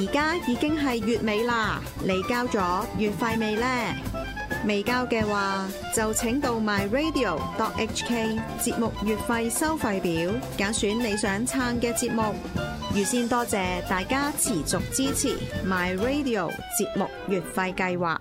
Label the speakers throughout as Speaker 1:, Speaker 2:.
Speaker 1: 家已經係月尾啦，你交咗月費未呢？未交嘅話，就請到 myradio.hk 節目月費收費表，揀選你想撐嘅節目。預先多謝大家持續支持 myradio 節目月費計劃。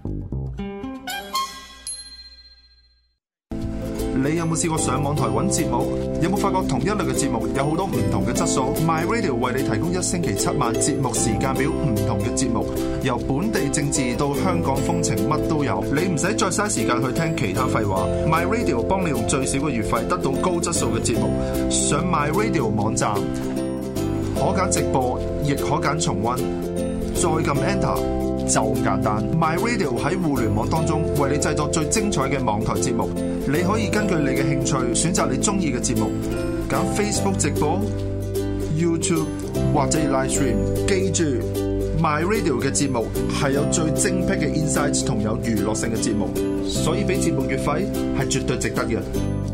Speaker 2: 你有冇試過上網台揾節目？有冇發覺同一類嘅節目有好多唔同嘅質素？ My Radio 為你提供1星期7晚節目時間表，唔同嘅節目，由本地政治到香港風情，乜都有。你唔使再嘥時間去聽其他廢話。My Radio 幫你用最少嘅月費得到高質素嘅節目。上 My Radio 網站，可揀直播，亦可揀重溫，再撳 Enter。就咁簡單 ，My Radio 喺互聯網當中為你製作最精彩嘅網台節目。你可以根據你嘅興趣選擇你中意嘅節目，揀 Facebook 直播、YouTube 或者 Live Stream。記住 ，My Radio 嘅節目係有最精闢嘅 insights 同有娛樂性嘅節目，所以俾節目月費係絕對值得嘅。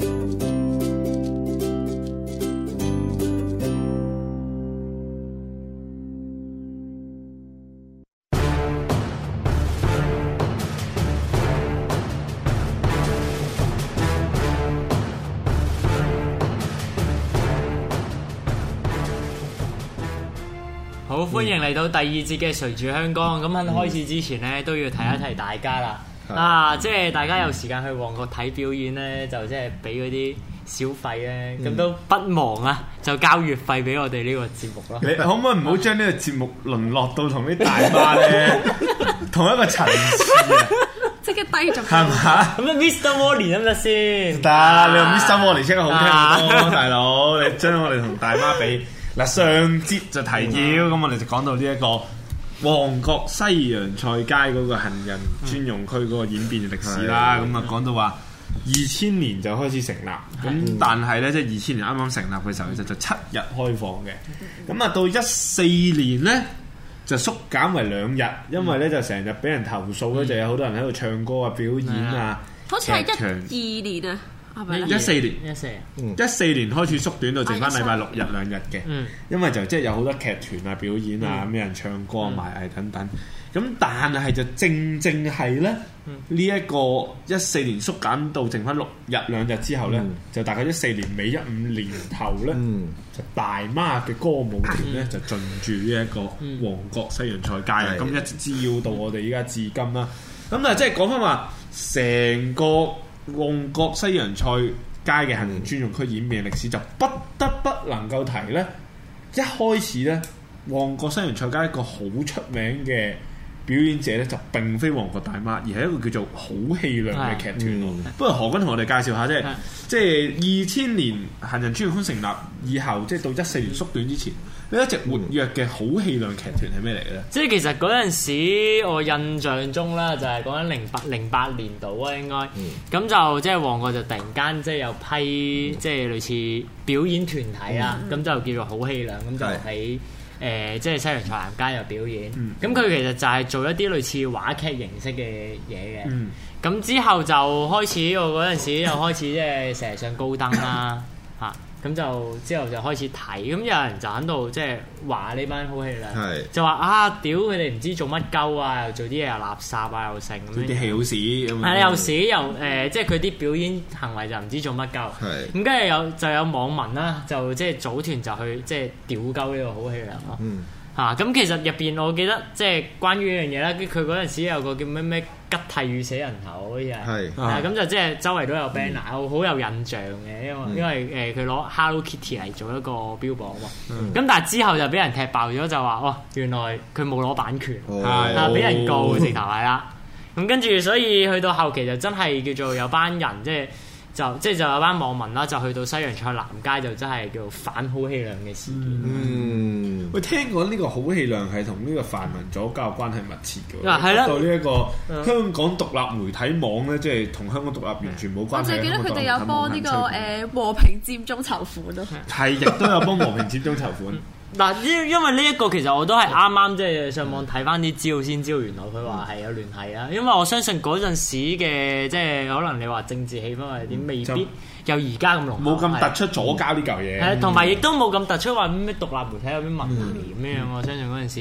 Speaker 3: 好，歡迎嚟到第二節嘅誰主香江。咁喺開始之前咧，都要提一提大家啦。即係大家有時間去旺角睇表演咧，就即係俾嗰啲小費咧，咁都不忘啊，就交月費俾我哋呢個節目咯。
Speaker 4: 你可唔可以唔好將呢個節目淪落到同啲大媽咧同一個層次啊？
Speaker 5: 即刻低咗，
Speaker 4: 係嘛？
Speaker 3: 咁啊，Mr. Wally 得唔得先？
Speaker 4: 得，你用 Mr. Wally 聲好聽好多，大佬。你將我哋同大媽比。嗱，上節就提要，咁我哋就講到呢一個旺角西洋菜街嗰個行人專用區嗰個演變嘅歷史啦。咁啊講到話2000年就開始成立，咁但係咧即係2000年啱啱成立嘅時候，其實就7日開放嘅。咁啊到14年咧就縮減為2日，因為咧就成日俾人投訴咧，就有好多人喺度唱歌啊、表演啊，
Speaker 5: 好似係12年啊。
Speaker 4: 14年開始縮短到剩翻禮拜6日2日嘅，因為就即係有好多劇團啊、表演啊、咩人唱歌、賣藝等等。咁但係就正係咧呢一個14年縮減到剩翻6日2日之後咧，就大概14年尾15年頭咧，就大媽嘅歌舞團咧就進駐呢一個旺角西洋菜街啊，咁一直滋擾到我哋依家至今啦。咁啊即係講翻話成個旺角西洋菜街嘅行人專用區演變嘅歷史，就不得不能夠提呢。一開始呢，旺角西洋菜街一個好出名嘅表演者呢，就並非旺角大媽，而係一個叫做好氣量嘅劇團。不過何君同我哋介紹下啫，即係2000年行人專用區成立以後，即係到14年縮短之前，呢一直活躍嘅好氣量劇團係咩嚟嘅咧？
Speaker 3: 即係其實嗰陣時，我印象中啦，就係講緊08年度啊，應該咁就即係旺角就突然間即係有批即係類似表演團體啊，咁就叫做好氣量，咁就喺即係西洋菜南街有表演。咁佢其實就係做一啲類似話劇形式嘅嘢嘅。咁之後就開始，我嗰陣時又開始即係成日上高登啦嚇。咁就之後就開始睇，咁有人就喺度即係話呢班好氣量，就話啊屌佢哋唔知做乜鳩啊，又做啲嘢又垃圾啊，又剩咁樣，
Speaker 4: 啲戲好屎咁。
Speaker 3: 係又屎又即係佢啲表演行為就唔知做乜鳩。咁跟住就有網民啦，就即係組團就去即係屌鳩呢個好氣量咯。咁其實入邊我記得即係關於呢樣嘢啦，佢嗰陣時有個叫咩吉替與死人頭好似係，咁就即係周圍都有 banner，好有印象嘅，因為佢攞 Hello Kitty 嚟做一個標榜喎。咁但係之後就俾人踢爆咗，就話原來佢冇攞版權，俾人告直頭係啦。咁跟住所以去到後期就真係叫做有班人就有班網民啦，就去到西洋菜南街就真係叫反好氣量嘅事件。
Speaker 4: 喂，聽講呢個好氣量係同呢個泛民左膠關係密切嘅。
Speaker 3: 係啦，
Speaker 4: 到呢一個香港獨立媒體網咧，即係同香港獨立完全冇關係。
Speaker 5: 我就記得佢哋有幫呢個和平佔中籌款咯。
Speaker 4: 係，亦都有幫和平佔中籌款。
Speaker 3: 嗱，因為呢一個其實我都係啱啱即係上網睇翻啲資料先知道，原來佢話係有聯繫啊。因為我相信嗰陣時嘅即係可能你話政治氣氛或者點，未必有而家咁濃厚，
Speaker 4: 冇咁突出左膠呢嚿嘢。
Speaker 3: 係，同埋亦都冇咁突出話咩獨立媒體有咩問題咁樣。我相信嗰陣時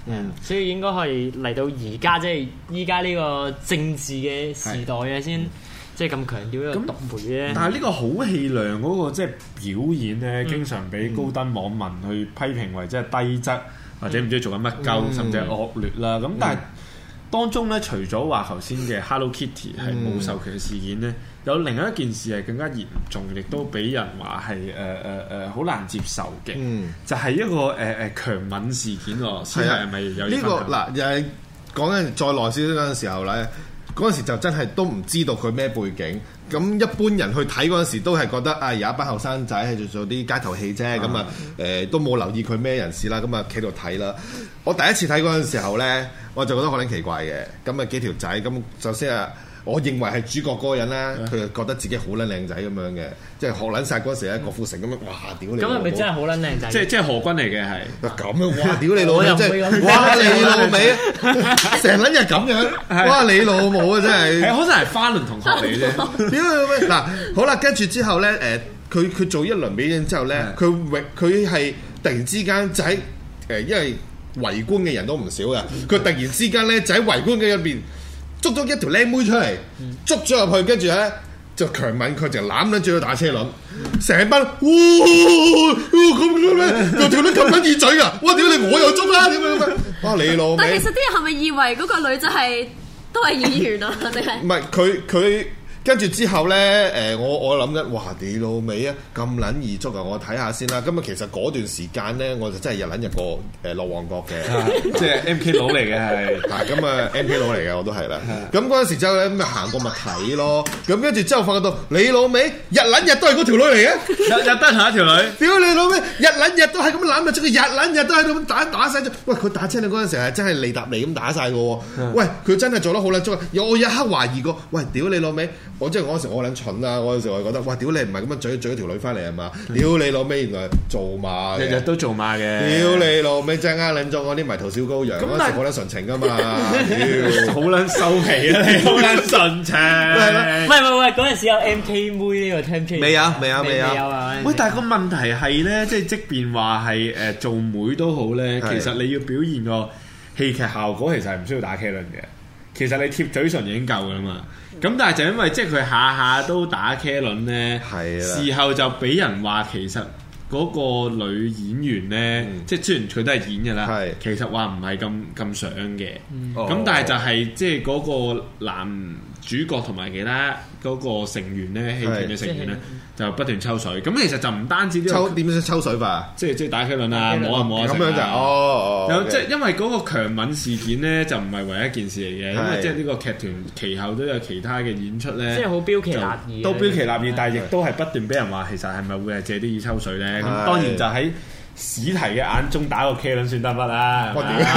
Speaker 3: 所以應該可以嚟到而家即係依家呢個政治嘅時代嘅先。即係咁強調呢個獨媒咧，
Speaker 4: 但係呢個好氣量嗰個即係表演咧，經常俾高登網民去批評為即係低質，或者唔知做緊乜鳩，甚至係惡劣啦。咁但係當中咧，除咗話頭先嘅 Hello Kitty 係冇授權嘅事件咧，有另一件事係更加嚴重，亦都俾人話係好難接受嘅，就係一個強吻事件喎。係咪有呢個
Speaker 6: 嗱？又係講緊再耐少少嗰陣時候咧。嗰陣時就真係都唔知道佢咩背景，咁一般人去睇嗰陣時都係覺得有一班後生仔係做啲街頭戲啫，咁都冇留意佢咩人士啦，咁啊企度睇啦。我第一次睇嗰陣時候咧，我就覺得好撚奇怪嘅，咁啊幾條仔，咁首先我認為係主角嗰個人咧，佢就覺得自己好撚靚仔咁樣嘅，即係學撚晒嗰時咧，郭富城咁樣，哇！屌你！
Speaker 3: 咁係咪真係好撚靚仔？
Speaker 4: 即係何君嚟嘅係。
Speaker 6: 咁樣哇！屌你老味，即係哇！你老味，成撚日咁樣，哇！你老母啊，真係。
Speaker 4: 可能係花輪同學嚟啫。
Speaker 6: 屌你老味！嗱，好啦，跟住之後咧，佢做一輪表演之後咧，佢係突然之間就喺因為圍觀嘅人都唔少嘅，佢突然之間咧就喺圍觀嘅入邊。捉咗一條靚妹出嚟，捉咗入去，跟住咧就強吻佢，就攬撚住佢打車輪，成班哇咁咩？個條女咁撚耳嘴噶，哇！屌你，我又捉啦，點樣？哇！你老味！
Speaker 5: 但其實啲人係咪以為嗰個女仔都係演員啊？定係？
Speaker 6: 唔係佢。跟住之後咧，我諗緊，哇！你老味啊，咁撚易捉啊！我睇下先啦。咁啊，其實嗰段時間咧，我就真係日撚日過落旺角嘅，
Speaker 4: 即係 MK 佬嚟嘅係。
Speaker 6: 咁啊 MK 佬嚟嘅我都係啦。咁嗰陣時之後咧，咁咪行過咪睇咯。咁跟住之後發覺到，你老味日撚日都係嗰條女嚟嘅，
Speaker 4: 日都係下一條女。屌
Speaker 6: 你老味，日撚日都係咁攬住，日撚日都係咁打晒咗。喂，佢打車你嗰陣時係真係利搭利咁打晒嘅喎。喂，佢真係做得好撚足。我一刻懷疑過，喂，屌你老味！我即係嗰陣時我撚蠢啦，嗰陣時我係覺得，哇！屌你唔係咁樣嘴條女翻嚟係嘛？屌你老味，原來做馬嘅，
Speaker 4: 日日都做馬嘅。
Speaker 6: 屌你老味，真係呃撚咗我啲迷途小羔羊，嗰陣時好撚純情噶嘛，屌
Speaker 4: 好撚收皮啊！你好撚純情，
Speaker 3: 喂，嗰陣時有 MK 妹呢個 template
Speaker 6: 未有
Speaker 3: 啊？
Speaker 4: 喂，但係個問題係咧，即便話係做妹都好咧，其實你要表現個戲劇效果，其實係唔需要打茄輪嘅。其實你貼嘴唇已經夠噶啦嘛，咁但係就因為即係佢下下都打茄輪咧，事後就俾人話其實嗰個女演員咧，即係雖然佢都係演嘅啦，其實話唔係咁想嘅，咁但係就係即係嗰個男主角同埋其他嗰個成員咧，戲團嘅成員咧，就不斷抽水。咁其實就唔單止呢個
Speaker 6: 點樣抽水法？
Speaker 4: 即係打茄輪啊，摸啊摸啊，
Speaker 6: 咁樣就
Speaker 4: 有即係因為嗰個強吻事件咧，就唔係唯一一件事嚟嘅，因為即係呢個劇團其後都有其他嘅演出咧，
Speaker 3: 即係好標奇立異，
Speaker 4: 都標奇立異，但係亦都係不斷俾人話，其實係咪會係借啲意抽水咧？咁當然就喺史提嘅眼中打個茄輪算得乜啦？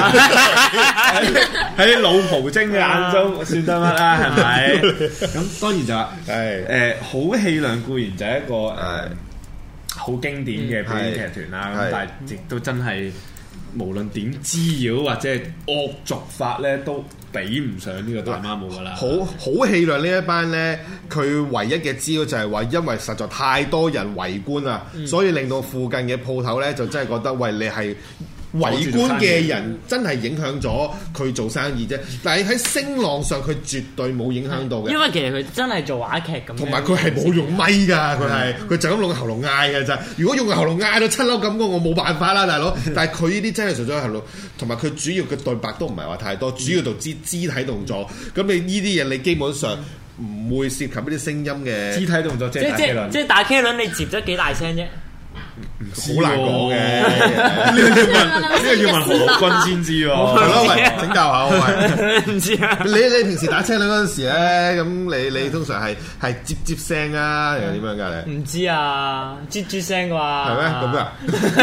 Speaker 4: 喺老蒲精嘅眼中算得乜啦？係咪？咁當然就話好氣量固然就係一個好經典嘅表演劇團啦。咁但係亦都真係無論點滋擾或者係惡俗法咧，都比唔上呢個大媽舞噶啦。
Speaker 6: 好氣量呢一班咧，佢唯一嘅資料就係話，因為實在太多人圍觀啊，所以令到附近嘅鋪頭咧就真係覺得，喂，你係圍觀嘅人真係影響咗佢做生意啫，但係喺聲浪上佢絕對冇影響到嘅。
Speaker 3: 因為其實佢真係做話劇咁，
Speaker 6: 同埋佢係冇用咪㗎，佢就咁用個喉嚨嗌㗎咋。如果用個喉嚨嗌到七樓咁，我冇辦法啦，大佬。但係佢呢啲真係純粹係喉嚨，同埋佢主要嘅對白都唔係話太多，主要就肢體動作。咁你呢啲嘢你基本上唔會涉及呢啲聲音嘅
Speaker 4: 肢體動作，即
Speaker 3: 係打茄輪，你接咗幾大聲啫？
Speaker 6: 好難講嘅，
Speaker 4: 呢個要問何君先知喎。
Speaker 6: 係咯，喂，請教下我喂。
Speaker 3: 唔知啊。
Speaker 6: 你平時打車輪嗰陣時咧，咁你通常係接聲啊，定係點樣㗎？你
Speaker 3: 唔知啊，吱聲啩？
Speaker 6: 係咩咁啊？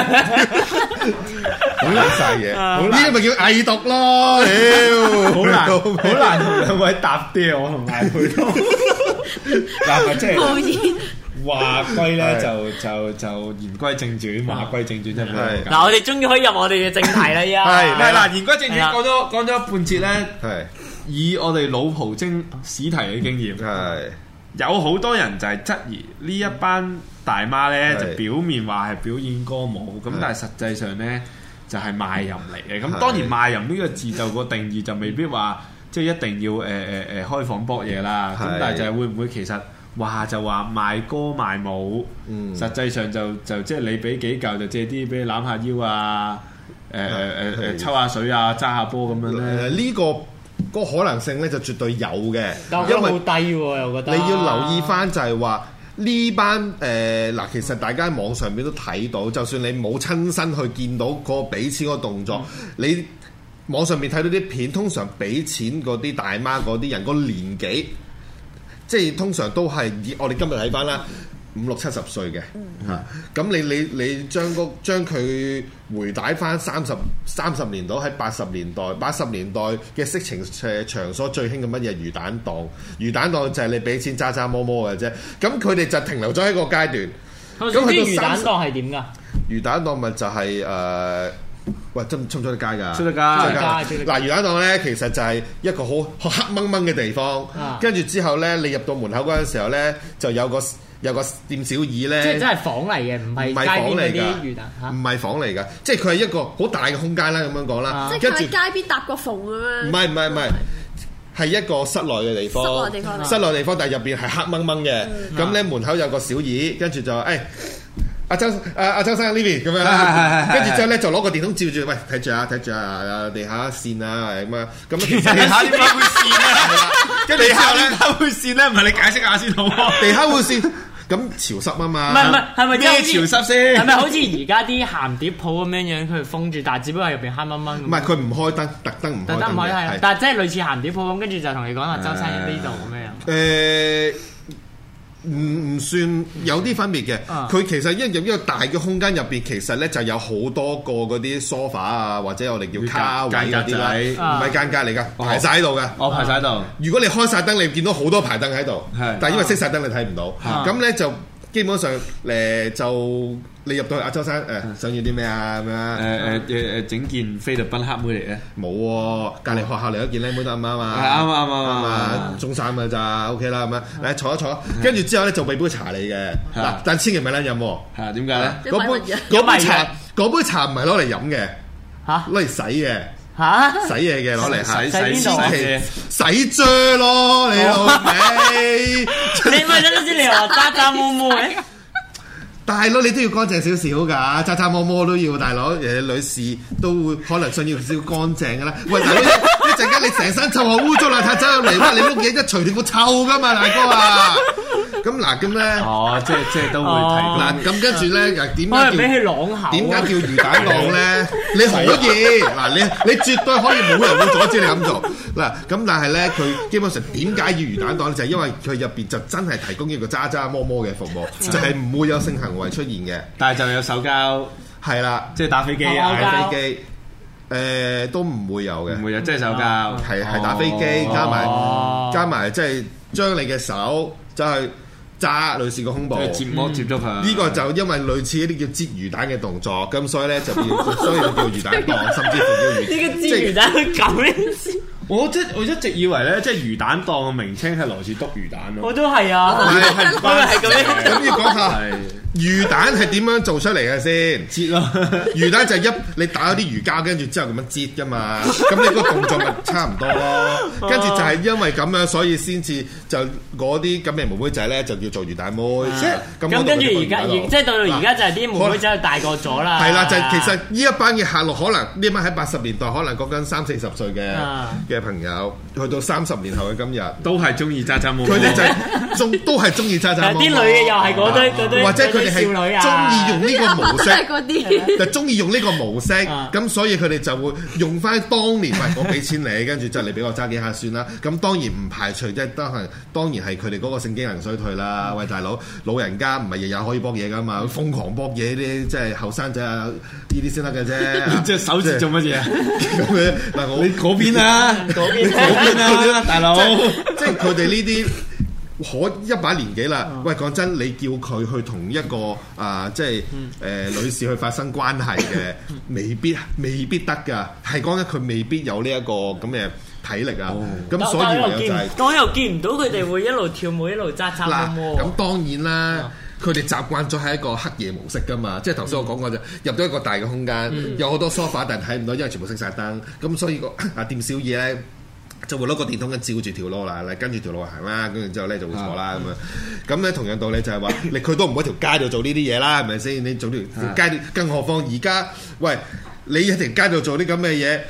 Speaker 6: 好難晒嘢，呢啲咪叫偽毒咯？屌，
Speaker 4: 好難同兩位搭啲，我同艾佩都嗱，咪即係。話歸咧就言歸正傳，話歸正傳真係。
Speaker 3: 嗱，我哋終於可以入我哋嘅正題啦，依家
Speaker 4: 係嗱，言歸正傳講咗一半節咧，係以我哋老蒲精史提嘅經驗，係有好多人就係質疑呢一班大媽咧，就表面話係表演歌舞，咁但係實際上咧就係賣淫嚟嘅。咁當然賣淫呢個字就個定義就未必話即係一定要開房搏嘢啦。咁但係就係會唔會其實就話賣歌賣舞，實際上就即係你俾幾嚿就借啲俾你攬下腰啊，抽下水啊，揸下波咁樣咧。呢
Speaker 6: 個可能性咧就絕對有嘅，
Speaker 3: 因為好低喎，我覺得。
Speaker 6: 你要留意翻就係話呢班其實大家喺網上面都睇到，就算你冇親身去見到嗰個俾錢嗰個動作，你網上面睇到啲片，通常俾錢嗰啲大媽嗰啲人個年紀，即係通常都係我哋今日睇翻啦，50、60、70歲嘅嚇。咁你將佢回帶翻30年代，喺80年代嘅色情場所最興嘅乜嘢魚蛋檔？魚蛋檔就係你俾錢揸揸摸摸嘅啫。咁佢哋就停留咗喺個階段。
Speaker 3: 咁魚蛋檔係點㗎？
Speaker 6: 魚蛋檔咪就係喂，出唔出得街㗎？
Speaker 4: 出得街。
Speaker 6: 嗱，魚蛋檔咧，其實就係一個好黑掹掹嘅地方。跟住之後咧，你入到門口嗰陣時候咧，就有個店小二咧。即係真係房嚟嘅，唔係街邊嗰啲魚蛋嚇。唔係房嚟㗎，即係佢係一個好大嘅空間啦，咁樣講啦。
Speaker 5: 即係佢喺街邊搭個縫咁樣。唔
Speaker 6: 係，係一個室內嘅地方。室內地方，但係入邊係黑掹掹嘅。咁咧門口有個小二，跟住就阿周生呢邊咁樣，跟住之後咧就攞個電筒照住，喂，睇住啊，地下線啊咁啊，咁其實地下點解會線啊？跟住地下點解會線咧？唔係你解釋下先好冇？地下會線，咁潮濕啊嘛。
Speaker 3: 唔係，係咪
Speaker 6: 咩潮濕先？
Speaker 3: 係咪好似而家啲鹹碟鋪咁樣佢封住，但係只不過係入邊黑掹掹。唔
Speaker 6: 係佢唔開燈，特登唔開燈嘅。
Speaker 3: 但係即係類似鹹碟鋪咁，跟住就同你講話周生呢度咁樣。
Speaker 6: 唔算有啲分別嘅，佢其實一個大嘅空間入邊，其實咧就有好多個嗰啲 sofa 啊，或者我哋叫卡位嗰啲啦，唔係間隔嚟㗎，排晒喺度㗎。排晒喺度。如果你開晒燈，你見到好多排燈喺度，但係因為熄晒燈，你睇唔到。咁咧就基本上就你入到去阿周生想要啲咩啊咁樣？
Speaker 4: 整件菲律賓黑妹嚟咧？
Speaker 6: 冇喎，隔離學校嚟一件靚妹得唔啱啊？
Speaker 4: 啱，
Speaker 6: 中三㗎咋 ，OK 啦咁樣。嚟坐一坐，跟住之後咧就俾杯茶你嘅。嗱，但千祈唔係撚飲喎。係點解咧？嗰杯茶唔係攞嚟飲嘅，攞嚟洗嘅。洗嘢嘅攞嚟洗啫咯，你老味。
Speaker 3: 你咪真係知你話渣渣摸摸嘅。
Speaker 6: 大佬你都要乾淨少少㗎，渣渣摸摸都要，大佬女士都會可能想要少少乾淨㗎啦。喂，大佬一陣間你成身臭汗污糟邋遢走入嚟，哇！你碌嘢一除條褲臭㗎嘛，大哥啊！咁咧，
Speaker 4: 即係都會提
Speaker 6: 嗱，咁跟住咧又點解
Speaker 3: 俾佢啷口？
Speaker 6: 點解叫魚蛋檔咧？你可以嗱，你絕對可以，冇人會阻止你咁做嗱。咁但係咧，佢基本上點解要魚蛋檔咧？就係因為佢入邊就真係提供一個渣渣摸摸嘅服務，就係唔會有性行為出現嘅，
Speaker 4: 但係就有手交，
Speaker 6: 係啦，
Speaker 4: 即係打飛機
Speaker 6: 打飛機，都唔會有嘅，
Speaker 4: 唔會有，即係手交，
Speaker 6: 係打飛機加埋，即係將你嘅手就係揸女士個胸部，
Speaker 4: 接觸佢。
Speaker 6: 呢個就因為類似一啲叫擠魚蛋嘅動作，咁所以咧就叫魚蛋檔，甚至乎叫
Speaker 3: 呢個擠魚蛋咁樣。
Speaker 4: 我一直以為咧，即係魚蛋檔嘅名稱係來自篤魚蛋咯。
Speaker 3: 我都係啊，
Speaker 6: 係
Speaker 3: 咁樣。
Speaker 6: 咁要講下魚蛋係點樣做出嚟嘅先？擠咯，魚蛋就係你打咗啲魚膠，跟住之後咁樣擠噶嘛。咁你個動作咪差唔多咯。跟住就係因為咁樣，所以先至就嗰啲咁嘅妹妹仔咧，就叫做魚蛋妹。
Speaker 3: 咁跟住而家，即係到而家就係啲妹妹仔大個咗啦。
Speaker 6: 係啦，就係其實呢一班嘅客路，可能呢班喺80年代，可能講緊30-40歲嘅朋友，去到30年後嘅今日，
Speaker 4: 都係中意渣渣摸摸。
Speaker 6: 佢哋就都係中意渣渣摸摸。
Speaker 3: 啲女嘅又係嗰堆，
Speaker 6: 或者佢哋係中意用呢個模式，就中意用呢個模式。咁所以佢哋就會用翻當年，喂，我俾錢你，跟住之後你俾我揸幾下算啦。咁當然唔排除即係當然係佢哋嗰個性機能衰退啦。喂，大佬，老人家唔係日日可以搏嘢噶嘛，瘋狂搏嘢啲即係後生仔啊，呢啲先得嘅啫。
Speaker 4: 隻手指做乜嘢？
Speaker 6: 咁樣嗱，我
Speaker 4: 你嗰邊啊？嗰邊啊，大佬！
Speaker 6: 即係佢哋呢啲一把年紀啦。喂，講真，你叫佢去同一個即係女士去發生關係嘅，未必得㗎。係講緊佢未必有呢一個咁嘅體力啊。咁所以唯有就係，
Speaker 3: 我又見唔到佢哋會一路跳舞一路揸摸摸。
Speaker 6: 咁當然啦。 佢哋習慣咗係一個黑夜模式㗎嘛，即係頭先我講過就入咗一個大嘅空間，有好多 sofa 但係睇唔到，因為全部熄晒燈，咁所以個店小二咧就會攞個電筒照住條路啦，跟住條路行啦，跟住之後咧就會坐啦咁樣。咁咧同樣道理就係話，佢都唔會喺條街度做呢啲嘢啦，係咪先？你做條街，更何況而家，喂，你喺條街度做啲咁嘅嘢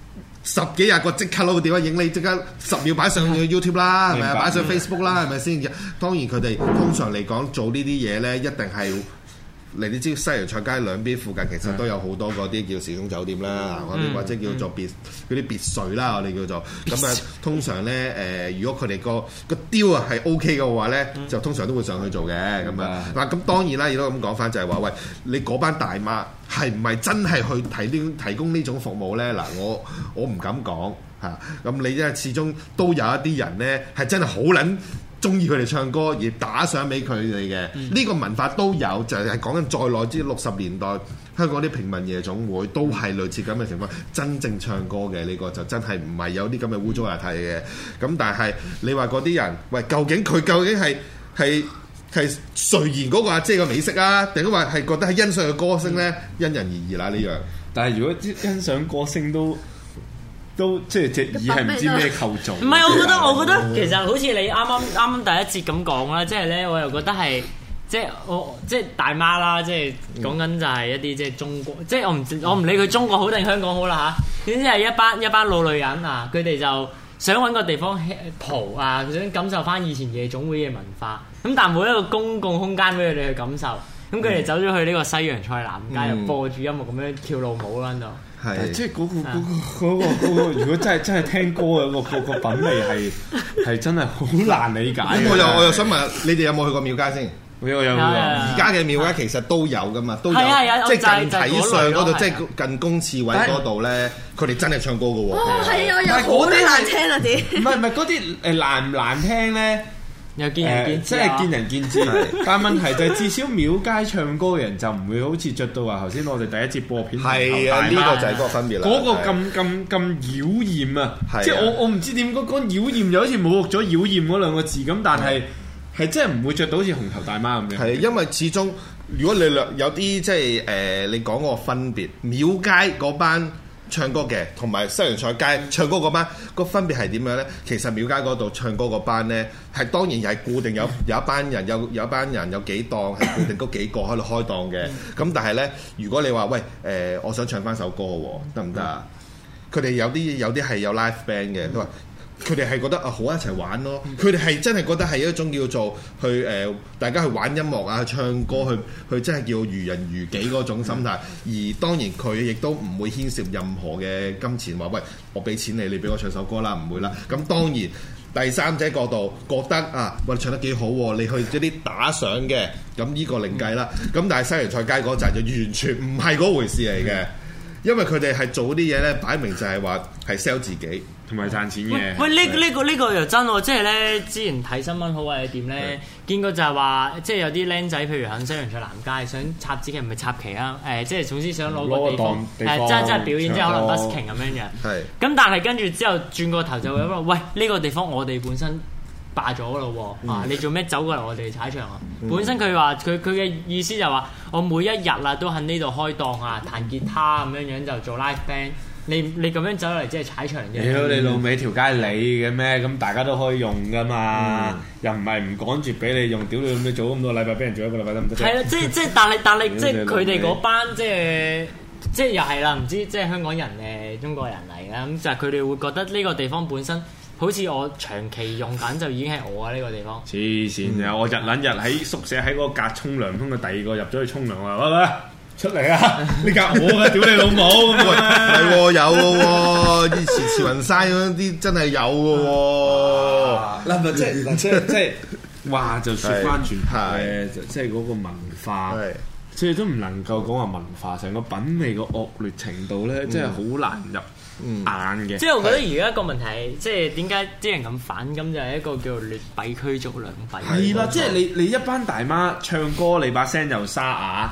Speaker 6: ，10幾20個即刻攞個電話影你，即刻10秒擺上去 YouTube 啦，係咪啊？擺上 Facebook 啦，係咪先？當然佢哋通常嚟講做呢啲嘢咧，一定係。你知西洋菜街兩邊附近其實都有好多嗰啲叫時鐘酒店啦，我哋或者叫做嗰啲別墅啦，我哋叫做咁啊。通常咧如果佢哋個雕啊係 OK 嘅話咧，就通常都會上去做嘅咁啊。嗱咁當然啦，亦都咁講翻就係話，喂，你嗰班大媽係唔係真係去提供呢種服務咧？嗱，我唔敢講嚇。咁你因為始終都有一啲人咧係真係好撚中意佢哋唱歌而打賞俾佢哋嘅，呢個文化都有，就係講緊再耐之60年代香港啲平民夜總會都係類似咁嘅情況，真正唱歌嘅呢個就真係唔係有啲咁嘅污糟邋遢嘅。咁但係你話嗰啲人，喂，究竟係誰言嗰個阿姐嘅美色啊？定係話係覺得係欣賞嘅歌聲咧？因人而異啦呢樣。
Speaker 4: 但係如果欣賞歌聲都即係隻耳係唔知咩構造。唔
Speaker 3: 係，我覺得其實好似你啱第一節咁講啦，即係咧，我又覺得係即係大媽啦，即係講緊就係一啲即係中國，即係我唔理佢中國好定香港好啦嚇，總之係一班老女人啊，佢哋就想揾個地方蒲啊，想感受翻以前夜總會嘅文化，咁但係冇一個公共空間俾佢哋去感受，咁佢哋走咗去呢個西洋菜南街，又播住音樂咁樣跳路舞啦喺度。
Speaker 4: 係，即係嗰個，如果真係聽歌嘅個品味係真係好難理解。咁
Speaker 6: 我又想問你哋有冇去過廟街先？
Speaker 4: 有。
Speaker 6: 而家嘅廟街其實都有噶嘛，都有，即係近睇上嗰度，即係近公廁位嗰度咧，佢哋真係唱歌噶喎。
Speaker 5: 係啊，有好啲難聽啊啲。
Speaker 4: 唔係嗰啲難唔難聽咧？
Speaker 3: 又見仁見智，
Speaker 4: 即係見仁見智。但係問題就係至少廟街唱歌嘅人就唔會好似着到話頭先我哋第一節播片
Speaker 6: 係啊，呢個就係嗰個分別啦。
Speaker 4: 嗰個咁妖豔啊！即係我唔知點講妖豔，又好似侮辱咗妖豔嗰兩個字咁，但係真係唔會着到好似紅頭大媽咁樣。係
Speaker 6: 因為始終如果你有啲即係你講個分別，廟街嗰班唱歌嘅同埋西洋菜街唱歌嗰班個分別係點樣呢？其實廟街嗰度唱歌嗰班呢，係當然係固定有一班人有一班人有幾檔係固定嗰幾個喺度開檔嘅。咁但係呢，如果你話喂我想唱翻首歌喎，得唔得啊？佢哋有啲係有 live band 嘅，都話佢哋係覺得好一齊玩咯。佢哋係真係覺得係一種叫做去大家去玩音樂啊，去唱歌去真係叫如人如己嗰種心態。而當然佢亦都唔會牽涉任何嘅金錢，話喂我俾錢你俾我唱首歌啦，唔會啦。咁當然第三者角度覺得喂唱得幾好喎，你去一啲打賞嘅，咁呢個另計啦。咁但係西洋菜街嗰陣就完全唔係嗰回事嚟嘅，因為佢哋係做啲嘢咧，擺明就係話係 sell 自己。
Speaker 4: 同埋賺錢嘅。
Speaker 3: 喂，呢個又真喎，即係咧之前睇新聞好或者點咧，見過就係話，即係有啲僆仔，譬如喺西洋菜南街想插紙旗，唔係插旗啊，即係總之想攞個地方，真係表演，即係可能 busking 咁樣嘅。係。咁但係跟住之後轉個頭就會話，喂，呢個地方我哋本身霸咗咯喎，你做咩走過嚟我哋踩場啊？本身佢話佢嘅意思就話，我每一日都喺呢度開檔啊，彈吉他咁樣就做 live band。你咁樣走嚟即係踩場啫。
Speaker 4: 屌你老味條街你嘅咩？咁大家都可以用噶嘛，又唔係唔趕住俾你用。屌你老味做咁多禮拜，俾人做一個禮拜得唔得啫？係
Speaker 3: 啦，即係但係即係佢哋嗰班即係又係啦，唔知即係香港人中國人嚟嘅咁就係佢哋會覺得呢個地方本身好似我長期用緊就已經係我呢個地方。黐
Speaker 4: 線嘅，我日撚日喺宿舍喺嗰個隔沖涼，通過第二個入咗去沖涼喂！出嚟啊！你夾我嘅，屌你老母！
Speaker 6: 係喎，有嘅喎，以前慈雲山嗰啲真係有嘅喎。
Speaker 4: 嗱，即係話就説翻轉頭即係嗰個文化，即係都唔能夠講話文化，成個品味個惡劣程度咧，真係好難入眼嘅。
Speaker 3: 即係我覺得而家個問題，即係點解啲人咁反感，就係一個叫做劣幣驅逐良幣。
Speaker 4: 係啦，即係你一班大媽唱歌，你把聲又沙啞。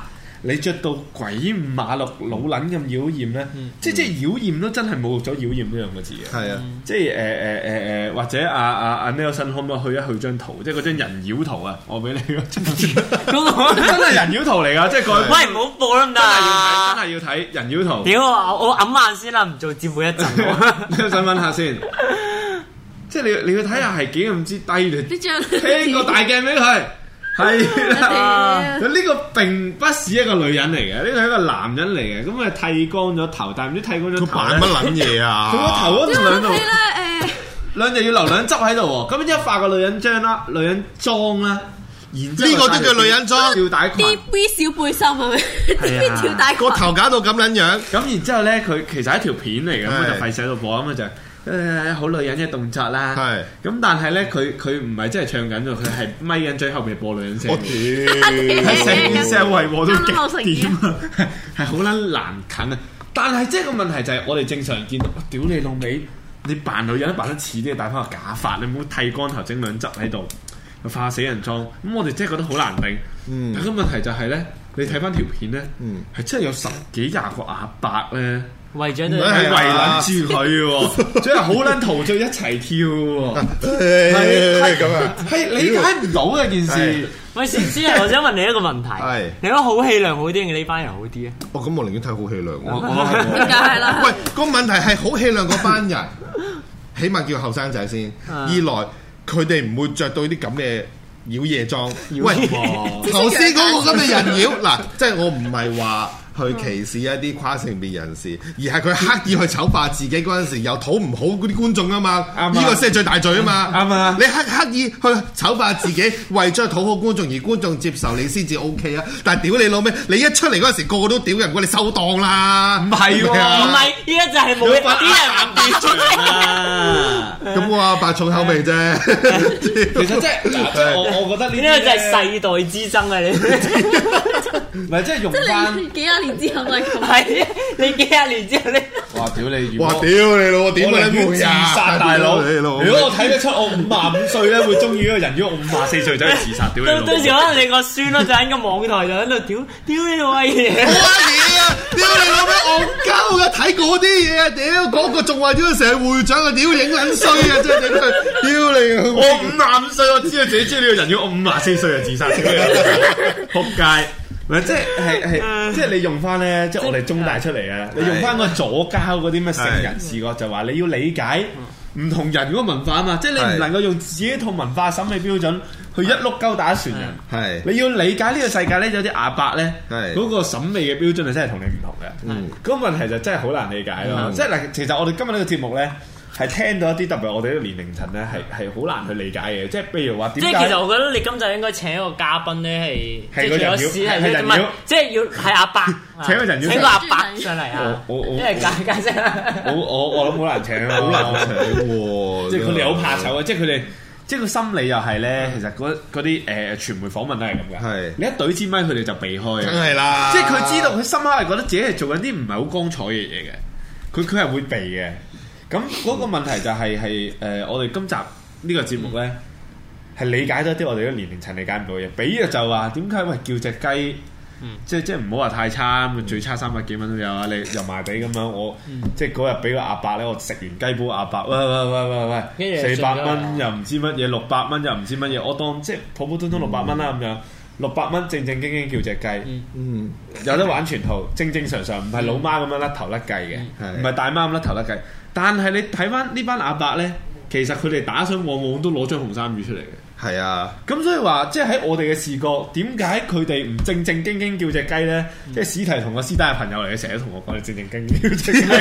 Speaker 4: 你着到鬼五馬六老撚咁妖豔咧，即係妖豔都真係侮辱咗妖豔呢兩個字嘅。
Speaker 6: 係啊，
Speaker 4: 即係或者阿 Nelson 可唔可以去一去張圖，即係嗰張人妖圖啊，我俾你嗰張，真係人妖圖嚟㗎，即係各位。
Speaker 3: 喂，唔好播啦，唔得啊！
Speaker 4: 真係要睇人妖圖。
Speaker 3: 屌我揞眼先啦，唔做節目一陣。
Speaker 4: 你想問下先？即係你要睇下係幾咁之低劣，聽個大鏡俾佢，係啦。呢個並不是一個女人嚟嘅，呢個係一個男人嚟嘅。咁啊剃光咗頭，但係唔知剃光咗頭。
Speaker 6: 佢扮乜撚嘢啊？
Speaker 4: 佢個頭嗰度兩度，兩日要留兩執喺度喎。咁一化個女人妝啦，女人裝啦，然之後呢個都叫女人裝，吊帶裙
Speaker 5: DV 小背心係咪？啲吊帶
Speaker 6: 個頭搞到咁撚樣。
Speaker 4: 咁然之後咧，佢其實係一條片嚟嘅，咁就費事喺度播咁啊就。好女人嘅動作啦，咁但係咧佢唔係真係唱緊喎，佢係咪緊最後面播女人聲，係成件事為我都極點啊，係好撚難近啊！但係即係個問題就係我哋正常見到，屌你老味，你扮女人都扮得似啲，戴翻個假髮，你唔好剃光頭整兩執喺度，又化死人妝，咁我哋真係覺得好難頂。但係個問題就係咧，你睇翻條片咧，係真係有10幾20個阿伯咧。
Speaker 3: 為咗
Speaker 4: 係圍撚住佢喎，即係好撚陶醉一齊跳喎，係咁啊，係理解唔到嘅件事。
Speaker 3: 喂，先生，我想問你一個問題，你覺得好氣量好啲定你呢班人好啲啊？
Speaker 6: 哦，咁我寧願睇好氣量
Speaker 5: 喎。點解啦？
Speaker 6: 喂，個問題係好氣量嗰班人，起碼叫後生仔先。二來佢哋唔會着到啲咁嘅妖夜裝。喂，頭先嗰個咁嘅人妖嗱，即係我唔係話去歧視一啲跨性別人士，而係佢刻意去醜化自己嗰陣時，又討唔好嗰啲觀眾啊嘛。呢個先係最大罪啊嘛。啱啊！你刻意去醜化自己，為咗討好觀眾而觀眾接受你先至 OK 啊。但係屌你老味，你一出嚟嗰陣時個個都屌人，你收檔啦。唔係喎，
Speaker 3: 唔係依家就係冇啲人
Speaker 6: 變咗啊。咁我話白重口味啫。
Speaker 4: 其實即係我覺得呢
Speaker 3: 個就係世代之爭啊！你
Speaker 4: 唔係即係用翻
Speaker 5: 幾廿年之後咪咁。
Speaker 3: 係啊，你幾廿年之後你
Speaker 4: 哇屌你！
Speaker 6: 哇屌你老！點解你會
Speaker 4: 自殺大佬？如果我睇得出我55歲咧會中意呢個人，如果我54歲走去自殺，屌你老！
Speaker 3: 到時可能你個孫咯，就喺個網台就喺度屌你老閪嘢！
Speaker 6: 冇乜嘢啊！屌你老味戇鳩嘅睇嗰啲嘢啊！屌嗰個仲話屌成日會長啊！屌影撚衰啊！真係屌你！
Speaker 4: 我55歲，我知道自己中意呢個人，如果我54歲就自殺，仆街！唔係即係你用翻咧，即係我哋中大出嚟啊！你用翻個左膠嗰啲咩成人視覺，就話你要理解唔同人嗰個文化啊嘛！即係你唔能夠用自己一套文化審美標準去一碌鳩打一船人。係你要理解呢個世界咧，有啲阿伯咧，嗰個審美嘅標準係真係同你唔同嘅。嗰個問題就真係好難理解咯。即係嗱，其實我哋今日呢個節目咧，係聽到一啲特別我哋呢個年齡層咧，係好難去理解嘅。即係譬如話點解？
Speaker 3: 即係其實我覺得你今集應該請一個嘉賓咧，係
Speaker 4: 個人妖，係人妖，
Speaker 3: 即係要係阿伯
Speaker 4: 請個人妖，
Speaker 3: 請個阿伯上嚟啊！因為解釋啦。
Speaker 4: 我諗好難請，好難請喎。即係佢哋好怕醜啊！即係佢哋，即係個心理又係咧。其實嗰啲傳媒訪問都係咁嘅。係你一懟支咪，佢哋就避開。梗係啦！即係佢知道佢深刻係覺得自己係做緊啲唔係好光彩嘅嘢嘅。佢係會避嘅。咁嗰個問題就係我哋今集呢個節目咧係理解多啲我哋啲年齡層理解唔到嘅嘢。比如就話點解喂叫隻雞，即係唔好話太差，最差300幾蚊都有啊！你油麻地咁樣，我即係嗰日俾個阿伯咧，我食完雞煲阿伯，喂400蚊又唔知乜嘢，600蚊又唔知乜嘢，我當即係普普通通600蚊啦咁樣。600蚊正正經經叫隻雞，有得玩全套，正正常常，唔係老媽咁樣甩頭甩計嘅，唔係大媽咁甩頭甩計。但係你睇翻呢班阿伯咧，其實佢哋打賞往往都攞張紅衫魚出嚟嘅。係啊，咁所以話即係喺我哋嘅視覺，點解佢哋唔正正經經叫隻雞咧？即係史提同個師弟係朋友嚟嘅，成日都同我講你正正經經叫隻雞。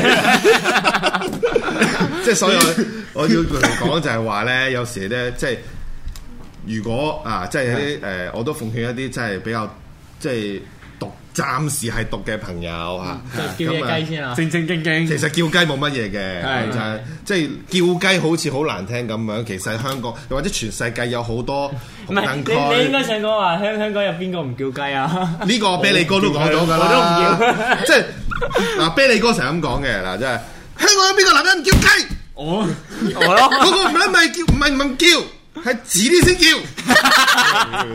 Speaker 6: 即係所以我要佢哋講就係話咧，有時咧即係。如果即係啲我都奉勸一啲真係比較即係暫時係讀嘅朋友
Speaker 3: 叫隻雞先啊！
Speaker 4: 正正經經，
Speaker 6: 其實叫雞冇乜嘢嘅，就係即係叫雞好似好難聽咁樣。其實香港又或者全世界有好多紅燈區。
Speaker 3: 你應該想講話香港有邊個唔叫雞啊？
Speaker 6: 呢個啤利哥都講咗㗎啦，
Speaker 3: 我都唔叫。
Speaker 6: 即係啤利哥成日咁講嘅嗱，即係香港有邊個男人唔叫雞？我咯，嗰個唔係叫，唔係叫。係指啲先叫，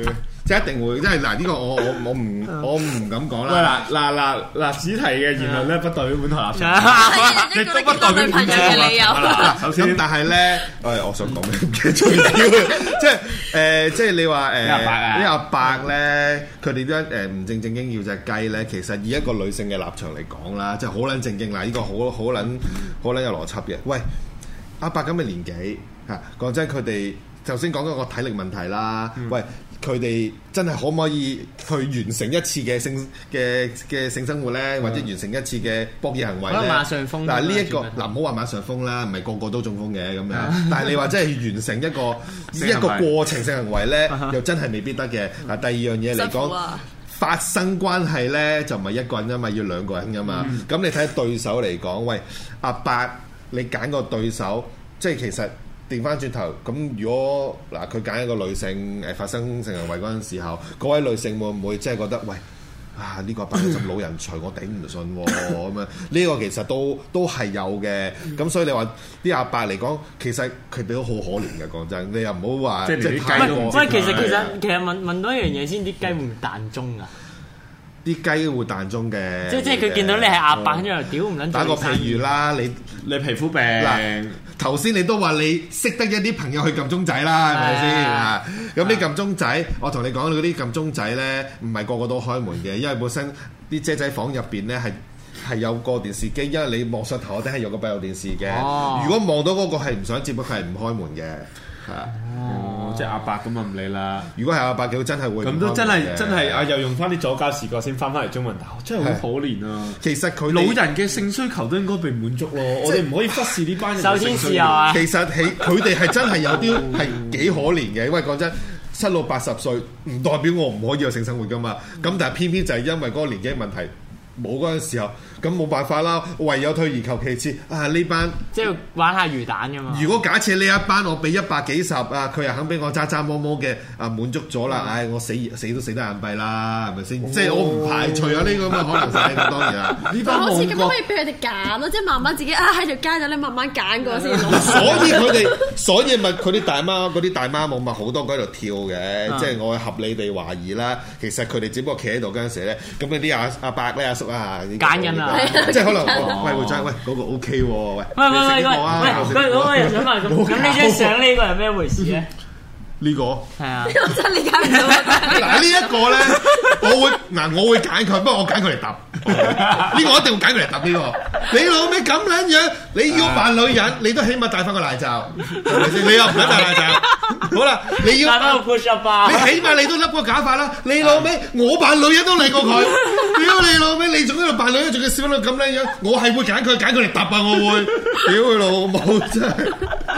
Speaker 6: 即係一定會，即係嗱呢個我唔敢講啦。
Speaker 4: 喂嗱，主題嘅言論咧不代表本台立場，亦都不代表本台嘅理由。
Speaker 6: 首先，但係咧，我想講咩唔記得咗，即係你話啲阿伯咧，佢哋都唔正經要隻雞咧，其實以一個女性嘅立場嚟講啦，即係好撚正經啦，呢個好撚有邏輯嘅。喂，阿伯咁嘅年紀嚇，講真，佢哋頭先講嗰個體力問題啦，喂。佢哋真係可唔可以去完成一次嘅性生活咧，或者完成一次嘅搏嘢行為咧？
Speaker 3: 馬上風
Speaker 6: 嗱呢一個嗱唔好話馬上風啦，唔係個個都中風嘅咁樣。但係你話真係完成一個過程性行為咧，又真係未必得嘅。嗱第二樣嘢嚟講，發生關係咧就唔係一個人㗎嘛，要兩個人㗎嘛。咁你睇對手嚟講，喂阿伯，你揀個對手，即係其實。調翻轉頭，咁如果嗱佢揀一個女性發生性行為嗰陣時候，嗰位女性會唔會即係覺得喂呢個阿伯咁老人才，我頂唔順喎咁樣？呢個其實都係有嘅。咁所以你話啲阿伯嚟講，其實佢哋都好可憐嘅。講真，你又唔好話即係太過。
Speaker 3: 喂，其實問到一樣嘢先，啲雞會唔會彈鐘啊？
Speaker 6: 啲雞會彈鐘嘅，
Speaker 3: 即係佢見到你係阿伯，跟住又屌唔撚。
Speaker 6: 打個譬如啦，你皮膚病嗱，頭先你都話你識得一啲朋友去撳鐘仔啦，係咪先？咁啲撳鐘仔，我同你講，嗰啲撳鐘仔咧，唔係個個都開門嘅，因為本身啲姐仔房入邊咧係有個電視機，因為你望上頭頂係有個閉路電視嘅。如果望到嗰個係唔想接，佢係唔開門嘅。
Speaker 4: 即係阿伯咁啊唔理啦。
Speaker 6: 如果係阿伯嘅，真係會
Speaker 4: 咁都真係啊！又用翻啲左膠視覺先翻嚟中文大學，真係好可憐啊！
Speaker 6: 其實佢
Speaker 4: 老人嘅性需求都應該被滿足咯。我哋唔可以忽視呢班人嘅性需求。
Speaker 6: 其實佢哋係真係有啲係幾可憐嘅，因為講真，7到80歲唔代表我唔可以有性生活噶嘛。咁但係偏偏就係因為嗰個年紀問題。冇嗰陣時候，咁冇辦法啦，唯有退而求其次啊！呢班
Speaker 3: 即係玩下魚蛋㗎嘛。
Speaker 6: 如果假設呢一班我俾100幾十啊，佢又肯俾我揸摸摸嘅啊，滿足咗啦，唉，我死都死得眼閉啦，係咪先？即係我唔排除有呢個咁嘅可能性，當然啦。呢班
Speaker 5: 好似咁可以俾佢哋揀咯，即係慢慢自己喺條街度咧，慢慢揀過先。
Speaker 6: 所以咪佢啲大媽冇咪好多喺度跳嘅，即係我合理地懷疑啦。其實佢哋只不過企喺度嗰陣時咧，咁嗰啲阿伯咧阿叔。
Speaker 3: 揀人啊！
Speaker 6: 即係可能喂會長，喂嗰個 OK 喎，喂
Speaker 3: 喂，嗰個人想問咁呢張相呢個係咩回事咧？
Speaker 6: 呢個
Speaker 3: 係啊，
Speaker 5: 真係揀唔到。
Speaker 6: 嗱呢一個咧，我會揀佢，不過我揀佢嚟揼。呢個我一定會揀佢嚟揼呢個。你老味咁撚樣，你要扮女人，你都起碼戴翻個奶罩，係咪先？你又唔使戴奶罩。好啦，你要
Speaker 3: 戴翻個 push up 啊！
Speaker 6: 你起碼你都笠個假髮啦。你老味，我扮女人都嚟過佢。屌你老味，你仲喺度扮女人，仲要笑到咁撚樣，我係會揀佢嚟揼啊！我會。屌佢老母真係。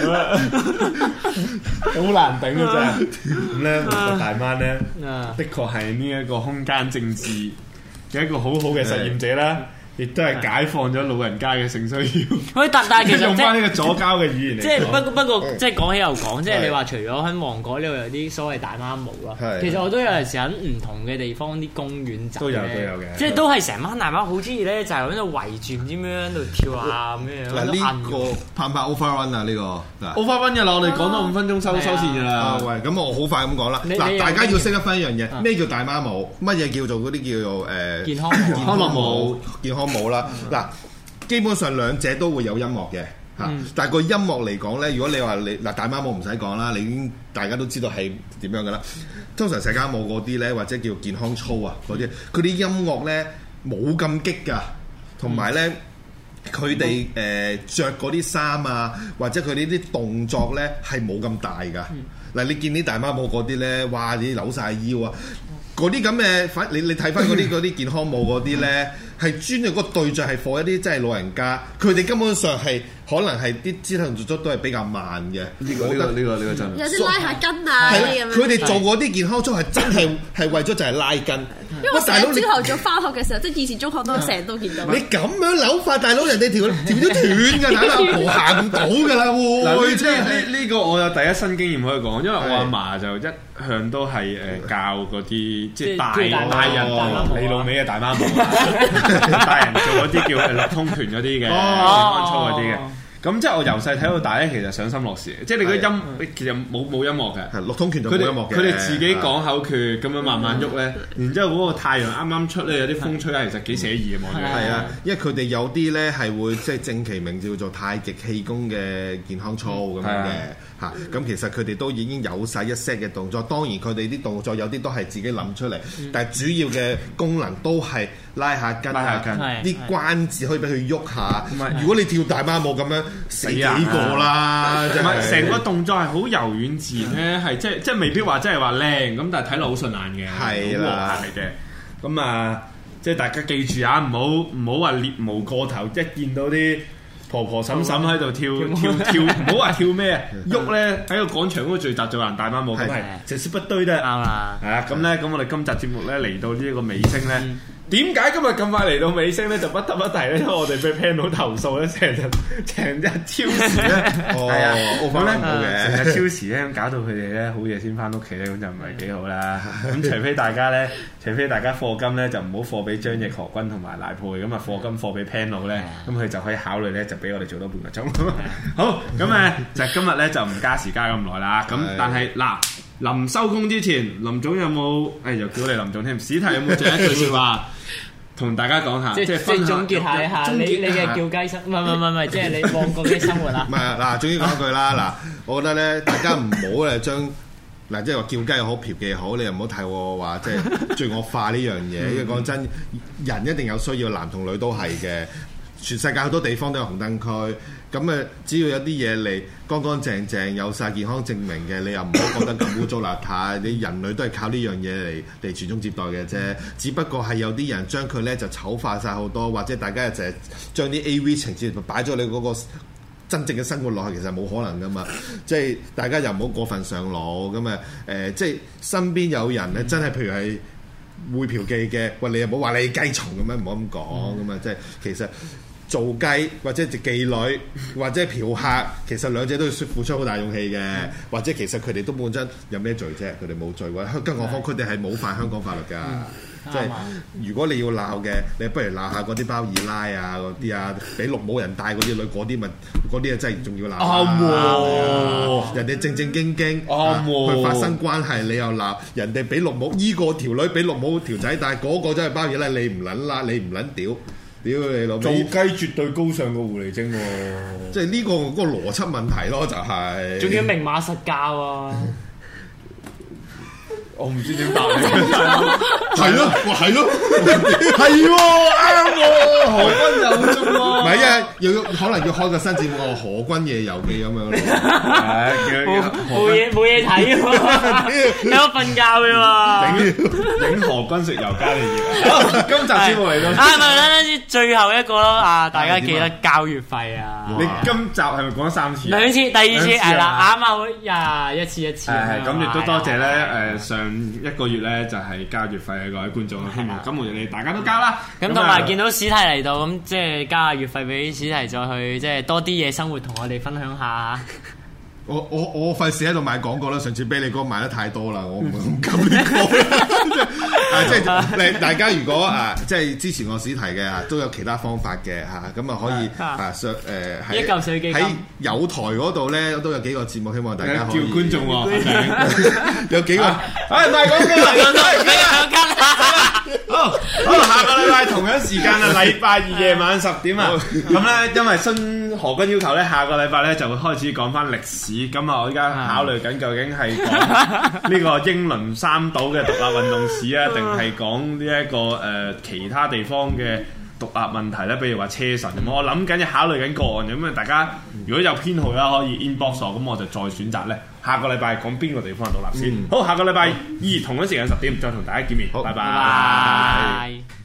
Speaker 4: 好難頂啊！真係咁咧，個大媽咧，的確係呢一個空間政治嘅一個好好嘅實驗者啦，亦都係解放咗老人家嘅性需要。
Speaker 3: 喂，但係其實
Speaker 4: 用翻呢個左膠嘅語言嚟，
Speaker 3: 即係不過即係講起又講，即係你話除咗喺旺角呢度有啲所謂大媽舞啦，其實我都有陣時喺唔同嘅地方啲公園仔
Speaker 4: 都有嘅，
Speaker 3: 即係都係成班大媽好中意咧，就係喺度圍住唔知咩喺度跳下咁樣。
Speaker 6: 嗱呢個拍唔拍 overrun 啊？呢個
Speaker 4: overrun 嘅啦，我哋講多5分鐘收線㗎啦。
Speaker 6: 喂，咁我好快咁講啦。嗱，大家要識得分一樣嘢，咩叫大媽舞？乜嘢叫做嗰啲叫做
Speaker 3: 健康樂舞？
Speaker 6: 健康舞啦。嗱，基本上兩者都會有音樂嘅嚇，但係個音樂嚟講咧，如果你話你嗱大媽舞唔使講啦，你已經大家都知道係點樣噶啦。通常社交舞嗰啲咧，或者叫健康操啊嗰啲，佢啲音樂咧冇咁激噶，同埋咧佢哋著嗰啲衫啊，或者佢呢啲動作咧係冇咁大噶。嗱，你見啲大媽舞嗰啲咧，哇！你扭晒腰啊！嗰啲咁嘅，你睇翻嗰啲健康舞嗰啲咧，係專嘅嗰個對象係放一啲真係老人家，佢哋根本上係可能係啲肢體動作都係比較慢嘅。呢個真。
Speaker 5: 有啲拉下筋啊啲咁樣。
Speaker 6: 佢哋做嗰啲健康操係真係為咗就係拉筋。
Speaker 5: 因為我成日朝頭早翻學嘅時候，即係以前中學都成日都見到。
Speaker 6: 你咁樣扭法，大佬人哋條都斷㗎，大佬婆行唔到㗎啦喎！
Speaker 4: 嗱，即係呢個我有第一身經驗可以講，因為我阿嫲就一向都係教嗰啲即係大人你老味嘅大媽舞，大人做嗰啲叫立通拳嗰啲嘅健康操嗰啲嘅。 咁即係我由細睇到大咧，其實上心落事。即係你嗰音，其實冇音樂嘅，
Speaker 6: 六通拳就冇音樂嘅。
Speaker 4: 佢哋自己講口訣咁樣慢慢喐咧，然之後嗰個太陽啱啱出咧，有啲風吹啊，其實幾寫意嘅望住。
Speaker 6: 係啊，因為佢哋有啲咧係會即係正其名叫做太極氣功嘅健康操咁樣嘅嚇。咁其實佢哋都已經有晒一 set 嘅動作，當然佢哋啲動作有啲都係自己諗出嚟，但係主要嘅功能都係拉下筋啊，啲關節可以俾佢喐下。如果你跳大媽舞咁樣死幾個啦，
Speaker 4: 唔係成個動作係好柔軟自然咧，係即係未必話真係話靚咁，但係睇落好順眼嘅，
Speaker 6: 係啦
Speaker 4: 嘅。咁啊，即係大家記住啊，唔好話獵無過頭，一見到啲婆婆嬸嬸喺度跳，唔好話跳咩喐咧，喺個廣場嗰度聚集做人大媽舞，咁係成事不對啫。啱
Speaker 3: 啦，
Speaker 4: 係啊，咁咧，咁我哋今集節目咧嚟到呢一個尾聲咧。點解今日咁快嚟到尾聲咧？就不得不提咧，因為我哋俾 panel 投訴咧，成日超時咧，係啊，咁咧成日超時咧，咁搞到佢哋咧好夜先翻屋企咧，咁就唔係幾好啦。咁除非大家課金咧，就唔好課俾張翼、何君同埋賴佩，咁啊課金課俾 panel 咧，咁佢就可以考慮咧，就俾我哋做多半個鐘。好，咁就今日咧就唔加時加咁耐啦。咁但係嗱，臨收工之前，林總有冇？又叫你林總添，史提有冇最後一句説話？同大家講下，即係總結下你嘅叫雞生，唔係，即係你旺角嘅生活啦。
Speaker 6: 唔係嗱，總之講一句啦，嗱，我覺得咧，大家唔好咧將嗱，即係話叫雞又好，嫖妓又好，你又唔好太話即係罪惡化呢樣嘢。因為講真，人一定有需要，男同女都係嘅。全世界好多地方都有紅燈區，咁只要有啲嘢嚟乾乾淨淨，有晒健康證明嘅，你又唔好覺得咁污糟邋遢。你人類都係靠呢樣嘢嚟傳宗接代嘅啫。只不過係有啲人將佢咧就醜化晒好多，或者大家就係將啲 AV 情節擺咗你嗰個真正嘅生活落去，其實冇可能噶嘛。即係大家又唔好過分上腦咁即係身邊有人咧，真係譬如係會嫖妓嘅，喂，你又唔好話你雞蟲咁樣，唔好咁講咁啊！即係其實。做雞或者係妓女或者係嫖客，其實兩者都要付出好大勇氣嘅，或者其實佢哋都本身有咩罪啫？佢哋冇罪喎，更何況佢哋係冇犯香港法律㗎。即係如果你要鬧嘅，你不如鬧下嗰啲包二奶啊嗰啲啊，俾綠帽人戴嗰啲女嗰啲咪嗰啲啊，真係仲要鬧。啱喎，人哋正正經經去發生關係，你又鬧人哋俾綠帽，依個條女俾綠帽條仔戴，嗰個真係包二奶，你唔撚啦，你唔撚屌。屌你老味！
Speaker 4: 做雞絕對高尚過狐狸精喎，
Speaker 6: 即係呢個嗰個邏輯問題咯，就係。
Speaker 3: 仲要明碼實價喎。
Speaker 4: 我唔知點答你。
Speaker 6: 係咯，係咯，
Speaker 4: 係喎，啱喎，何君有中喎。
Speaker 6: 唔係啊，可能要開個新節目《何君夜遊記》咁樣咯。
Speaker 3: 冇嘢睇喎，有瞓覺嘅喎。
Speaker 4: 影何君食油加利葉。今集節目嚟到。
Speaker 3: 等最後一個咯，大家記得交月費啊！
Speaker 4: 你今集係咪講咗3次？2次，
Speaker 3: 第2次係啦，啱啱一次。
Speaker 4: 係咁，亦都多謝咧上一個月咧就係交月費嘅各位觀眾，希望今個月你大家都交啦。
Speaker 3: 咁同埋見到史提嚟到，咁即係交下月費俾史提，再去即係多啲嘢生活同我哋分享下。
Speaker 6: 我費事喺度賣廣告啦！上次俾你哥賣得太多啦，我唔敢呢個。即係大家如果即係支持我史提嘅都有其他方法嘅咁可以
Speaker 3: 一嚿水基金
Speaker 6: 喺有台嗰度咧都有幾個節目，希望大家可以
Speaker 4: 叫觀眾
Speaker 6: 有幾個
Speaker 4: 賣廣告俾2斤。好，下個禮拜同樣時間禮拜2夜晚10點啊！咁咧因為新何君要求咧，下個禮拜咧就會開始講翻歷史。咁我依家考慮緊究竟係講呢個英倫三島嘅獨立運動史啊，定係講呢一個其他地方嘅獨立問題咧？比如話車臣，我諗緊考慮緊個案咁啊！大家如果有編號啦，可以 inbox 我，咁我就再選擇咧。下個禮拜講邊個地方係獨立先。好，下個禮拜2同樣時間10點再同大家見面。好，拜拜。